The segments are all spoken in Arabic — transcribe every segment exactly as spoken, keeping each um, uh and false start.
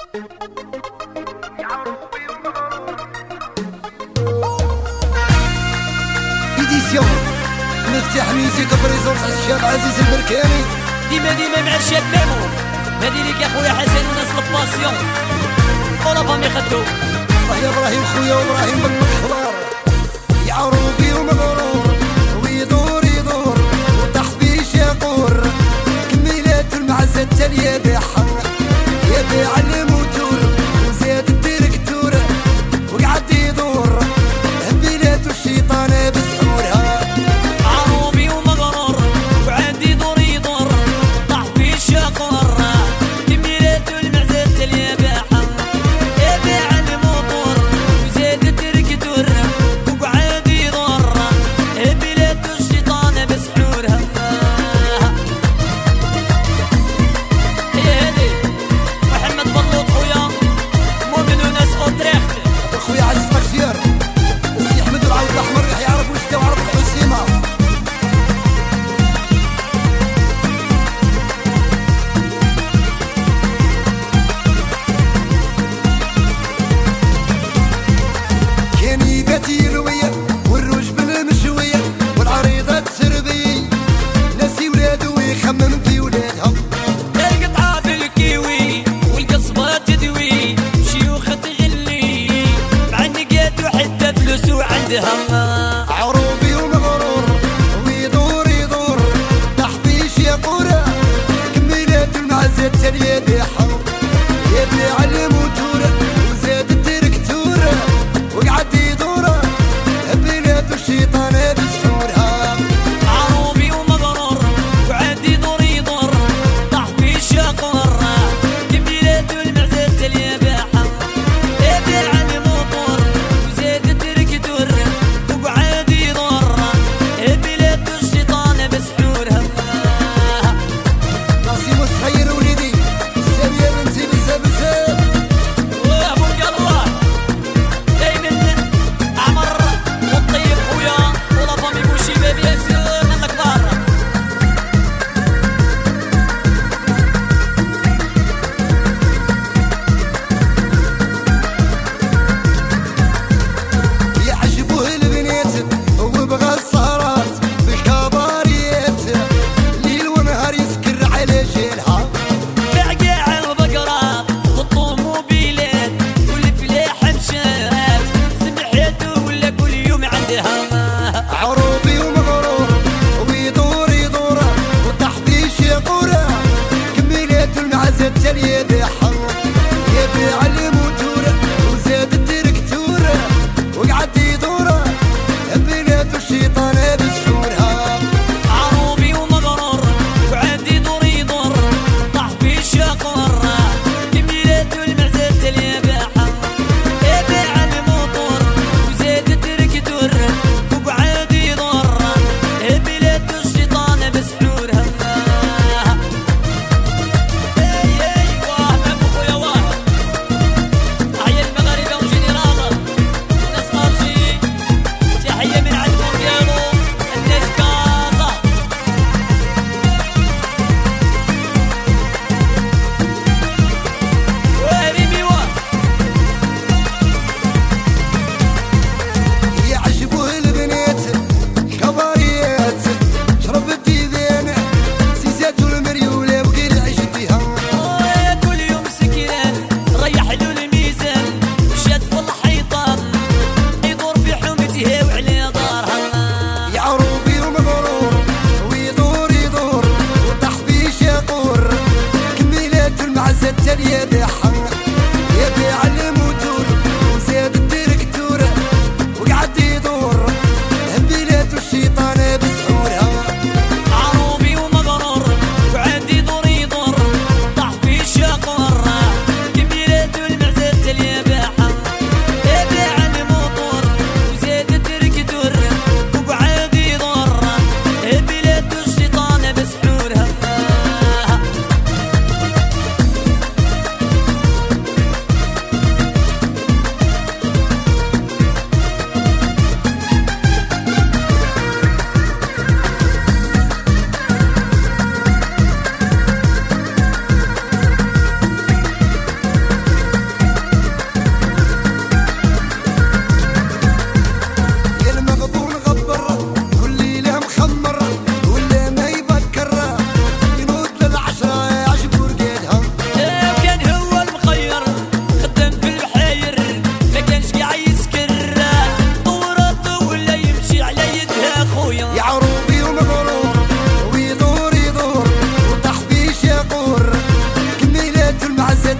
إيديسيون مفتاح ميوزيك بريزونس الشاب عزيز البركاني. ديما ديما مع الشاب ميمو. هادي ليك يا خويا حسن وناس الباسيون ولا فامي خدو. الله يا ابراهيم خويا وابراهيم بن الخضار. يا عروبي ومغرور ويدور يدور وتحبيش يقور كميلات المعزة التالية بحر يا بيع الموتور وزاد الديركتور وقعد يدور هبيلات الشيطان بسحورها. عروبي ومغرور وعاد يدور يدور تحبيش يقور كميلات المعزة التالية بحر يا بيع الموتور وزاد الديركتور وقعد يدور هبيلات الشيطان بسحورها. خويا عزيز مكسير السي احمد العود الاحمر راح يعرف وش وعرف الحسيمه. كان يباتي لويه والروج بالمشويه والعريضه التربيه ناسي ولادو يخمم في ولادها. القطعه بالكيوي والقصبه تدوي شيوخ تغلي مع النقاد وحتى فلوسو عندها. عروبي ومغرور ويدور يدور تحبيش يقور كميلات المعزة التالية بحر يا بيع الموتور وزاد الديركتور وقعد يدور هبيلات الشيطان بسحورها. عروبي ومغرور وعاد يدور يدور تحبيش يقور كميلات المعزة التالية بحر يا بيع الموتور وزاد الديركتور وقعد يدور هبيلات الشيطان بسحورها. ناصي مسحير وليدي السامية بنتي بزاف بزاف وابو القلة دايما عمر والطيب خويا ولا فامي بوشي بابي ياسر من الكبار. يعجبوه البنات وبغى السهرات بالكباريات ليل ونهار يسكر على جيلها. بعقاع البقرات والطوموبيلات والفلاح مشات سمحت ولا كل يوم عندها. عروبي ومغرور ويدور يدور وتحبيش يقور كميلات المعزة التالية بحر يا بيع الموتور وزاد الديركتور وقعد يدور هبيلات الشيطان بسحورها. عروبي ومغرور وعاد يدور يدور تحبيش يقور كميلات المعزة التالية بحر يا بيع الموتور وزاد الديركتور وقعد يدور هبيلات الشيطان بسحورها. اي اي واه مابو خويا واه تحية المغاربة وجنرال ناس مارجي تحية من عند موريالو الناس كازا. وهريمي واه يعجبوه البنات كباريات شرب الديدان سيزات والمريولة وقيل عشتها. يا كل يوم سكران ريح له الميزان شاد في الحيطان يدور في حومتها وعلى دارها. يا عروبي ومغرور ويدور يدور وتحبيش يقور كميلات المعزة التالية بحر يا بيع الموتور وزاد الديركتور وقعد يدور هبيلات الشيطان بسحورها. عروبي ومغرور وعاد يدور يدور تحبيش يقور كميلات المعزة التالية بحر يا بيع الموتور وزاد الديركتور وقعد يدور هبيلات الشيطان بسحورها.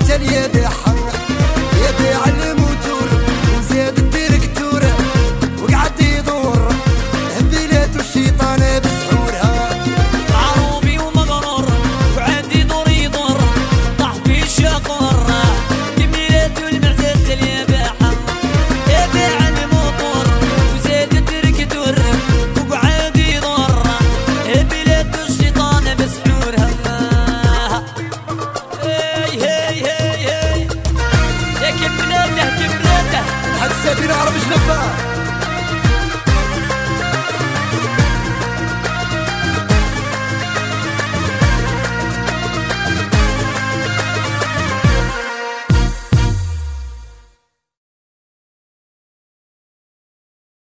اليابح يبيع الموتور وزاد الديركتور وقعد يدور هبيلات الشيطان بسحورها عروبي ومغرور وعاد يدور يدور طاح في الشقر كميلات المعزة اليابحة يبيع الموتور وزاد الديركتور وقعد يدور هبيلات الشيطان بسحورها حد سابين عرب شنفه